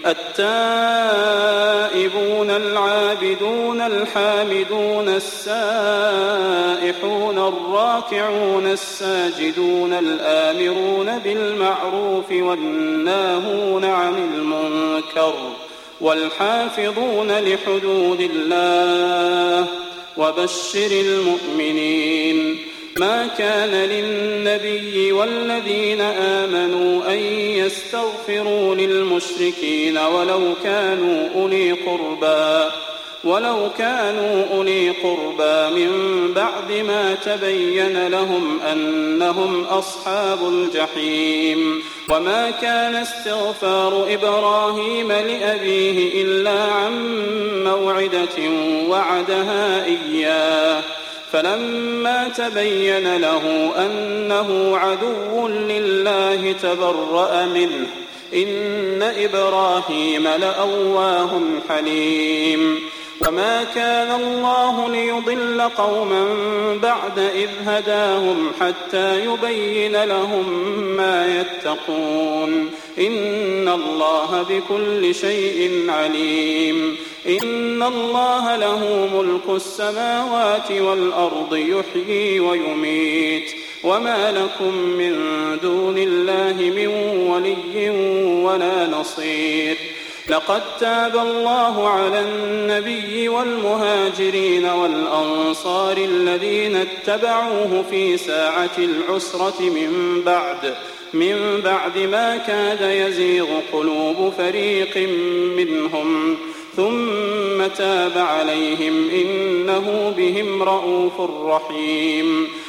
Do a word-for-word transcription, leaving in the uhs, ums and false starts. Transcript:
التائبون العابدون الحامدون السائحون الراكعون الساجدون الآمرون بالمعروف والناهون عن المنكر والحافظون لحدود الله وبشر المؤمنين. ما كان للنبي والذين آمنوا أن يستغفروا للمشركين ولو كانوا أولي قربى ولو كانوا أولي قربى من بعد ما تبين لهم أنهم أصحاب الجحيم. وما كان استغفار إبراهيم لأبيه إلا عن موعدة وعدها إياه فلما تبين له أنه عدو لله تبرأ منه إن إبراهيم لأواه حليم. وما كان الله ليضل قوما بعد إذ هداهم حتى يبين لهم ما يتقون إن الله بكل شيء عليم. إن الله له ملك السماوات والأرض يحيي ويميت وما لكم من دون الله من ولي ولا نصير. لقد تاب الله على النبي والمهاجرين والأنصار الذين اتبعوه في ساعة العسرة من بعد من بعد ما كاد يزيغ قلوب فريق منهم ثم تاب عليهم إنه بهم رءوف رحيم.